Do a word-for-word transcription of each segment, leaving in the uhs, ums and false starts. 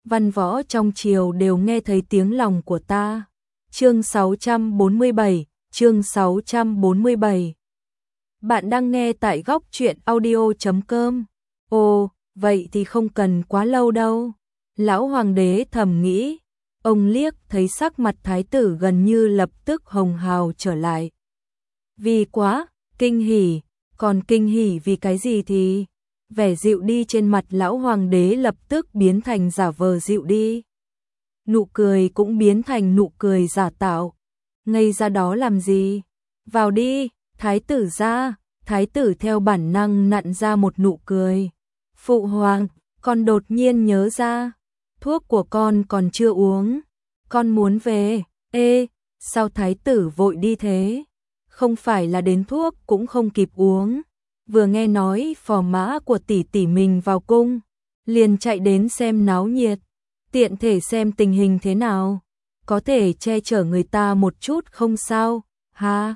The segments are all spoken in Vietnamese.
văn võ trong triều đều nghe thấy tiếng lòng của ta. Chương sáu trăm bốn mươi bảy, chương sáu trăm bốn mươi bảy. Bạn đang nghe tại góc truyện audio chấm com. Ồ, vậy thì không cần quá lâu đâu. Lão hoàng đế thầm nghĩ, ông liếc thấy sắc mặt thái tử gần như lập tức hồng hào trở lại. Vì quá, kinh hỉ, còn kinh hỉ vì cái gì thì... Vẻ dịu đi trên mặt lão hoàng đế lập tức biến thành giả vờ dịu đi. Nụ cười cũng biến thành nụ cười giả tạo. Ngây ra đó làm gì? Vào đi, thái tử ra, thái tử theo bản năng nặn ra một nụ cười. Phụ hoàng, con đột nhiên nhớ ra, thuốc của con còn chưa uống, con muốn về. Ê, sao thái tử vội đi thế? Không phải là đến thuốc cũng không kịp uống. Vừa nghe nói phò mã của tỷ tỷ mình vào cung, liền chạy đến xem náo nhiệt, tiện thể xem tình hình thế nào, có thể che chở người ta một chút không sao, ha.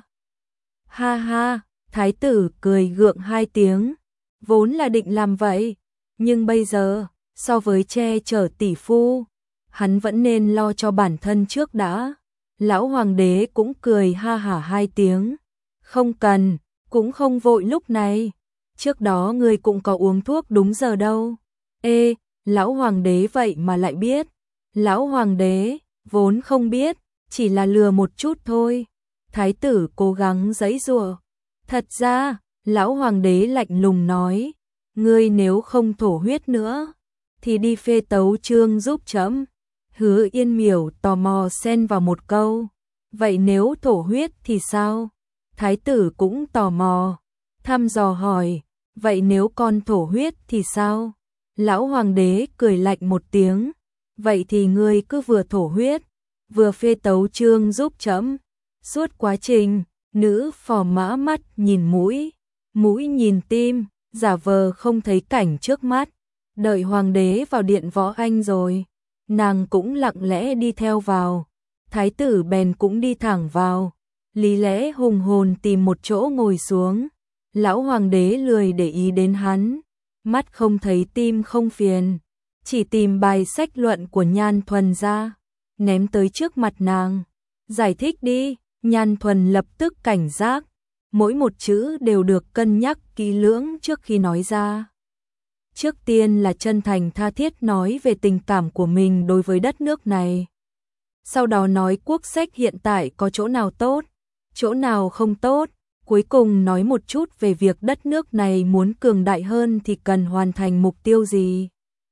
Ha ha, thái tử cười gượng hai tiếng, vốn là định làm vậy, nhưng bây giờ, so với che chở tỷ phu, hắn vẫn nên lo cho bản thân trước đã. Lão hoàng đế cũng cười ha hả hai tiếng, không cần, cũng không vội lúc này, trước đó ngươi cũng có uống thuốc đúng giờ đâu. Ê, lão hoàng đế vậy mà lại biết. Lão hoàng đế, vốn không biết, chỉ là lừa một chút thôi. Thái tử cố gắng giãy giụa. Thật ra, lão hoàng đế lạnh lùng nói, ngươi nếu không thổ huyết nữa, thì đi phê tấu chương giúp trẫm. Hứa Yên Miểu tò mò xen vào một câu, vậy nếu thổ huyết thì sao? Thái tử cũng tò mò, thăm dò hỏi, vậy nếu con thổ huyết thì sao? Lão hoàng đế cười lạnh một tiếng, vậy thì ngươi cứ vừa thổ huyết, vừa phê tấu chương giúp trẫm. Suốt quá trình, nữ phò mã mắt nhìn mũi, mũi nhìn tim, giả vờ không thấy cảnh trước mắt. Đợi hoàng đế vào điện võ anh rồi, nàng cũng lặng lẽ đi theo vào. Thái tử bèn cũng đi thẳng vào, lý lẽ hùng hồn tìm một chỗ ngồi xuống. Lão hoàng đế lười để ý đến hắn, mắt không thấy tim không phiền, chỉ tìm bài sách luận của Nhan Thuần ra, ném tới trước mặt nàng. Giải thích đi. Nhan Thuần lập tức cảnh giác, mỗi một chữ đều được cân nhắc kỹ lưỡng trước khi nói ra. Trước tiên là chân thành tha thiết nói về tình cảm của mình đối với đất nước này. Sau đó nói quốc sách hiện tại có chỗ nào tốt, chỗ nào không tốt. Cuối cùng nói một chút về việc đất nước này muốn cường đại hơn thì cần hoàn thành mục tiêu gì.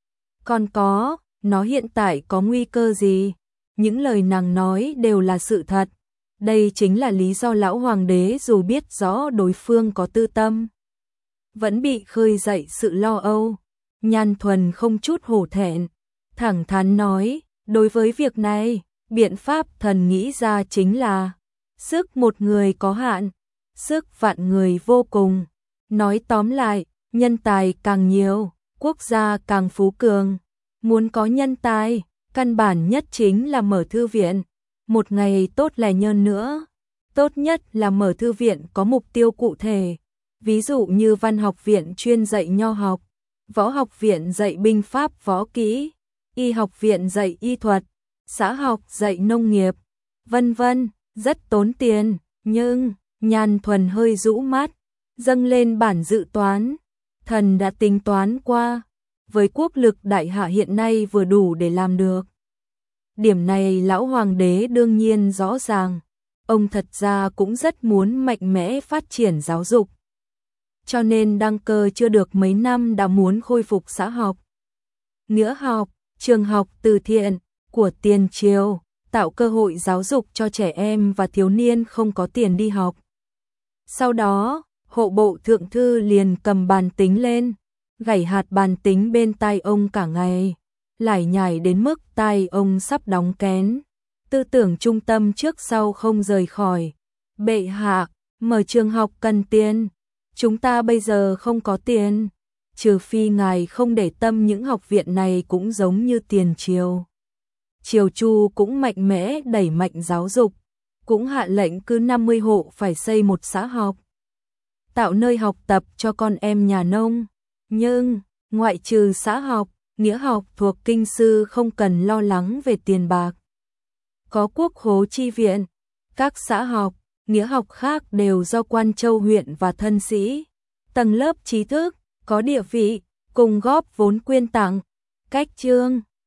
Còn có, nó hiện tại có nguy cơ gì. Những lời nàng nói đều là sự thật. Đây chính là lý do lão hoàng đế dù biết rõ đối phương có tư tâm, vẫn bị khơi dậy sự lo âu. Nhan Thuần không chút hổ thẹn, thẳng thắn nói, đối với việc này, biện pháp thần nghĩ ra chính là sức một người có hạn, sức vạn người vô cùng. Nói tóm lại, nhân tài càng nhiều, quốc gia càng phú cường. Muốn có nhân tài, căn bản nhất chính là mở thư viện. Một ngày tốt lẻ nhơn nữa, tốt nhất là mở thư viện có mục tiêu cụ thể. Ví dụ như văn học viện chuyên dạy nho học, võ học viện dạy binh pháp võ kỹ, y học viện dạy y thuật, xã học dạy nông nghiệp, vân vân, rất tốn tiền, nhưng Nhan Thuần hơi rũ mắt, dâng lên bản dự toán. Thần đã tính toán qua, với quốc lực đại hạ hiện nay vừa đủ để làm được. Điểm này lão hoàng đế đương nhiên rõ ràng, ông thật ra cũng rất muốn mạnh mẽ phát triển giáo dục. Cho nên đăng cơ chưa được mấy năm đã muốn khôi phục xã học, nghĩa học, trường học từ thiện của tiền triều, tạo cơ hội giáo dục cho trẻ em và thiếu niên không có tiền đi học. Sau đó, hộ bộ thượng thư liền cầm bàn tính lên, gảy hạt bàn tính bên tai ông cả ngày, lải nhải đến mức tai ông sắp đóng kén. Tư tưởng trung tâm trước sau không rời khỏi. Bệ hạ, mở trường học cần tiền, chúng ta bây giờ không có tiền, trừ phi ngài không để tâm những học viện này cũng giống như tiền triều. Triều Chu cũng mạnh mẽ đẩy mạnh giáo dục, cũng hạ lệnh cứ năm mươi hộ phải xây một xã học, tạo nơi học tập cho con em nhà nông. Nhưng, ngoại trừ xã học, nghĩa học thuộc kinh sư không cần lo lắng về tiền bạc. Có quốc khố chi viện, các xã học, nghĩa học khác đều do quan châu huyện và thân sĩ, tầng lớp trí thức, có địa vị, cùng góp vốn quyên tặng. Cách chương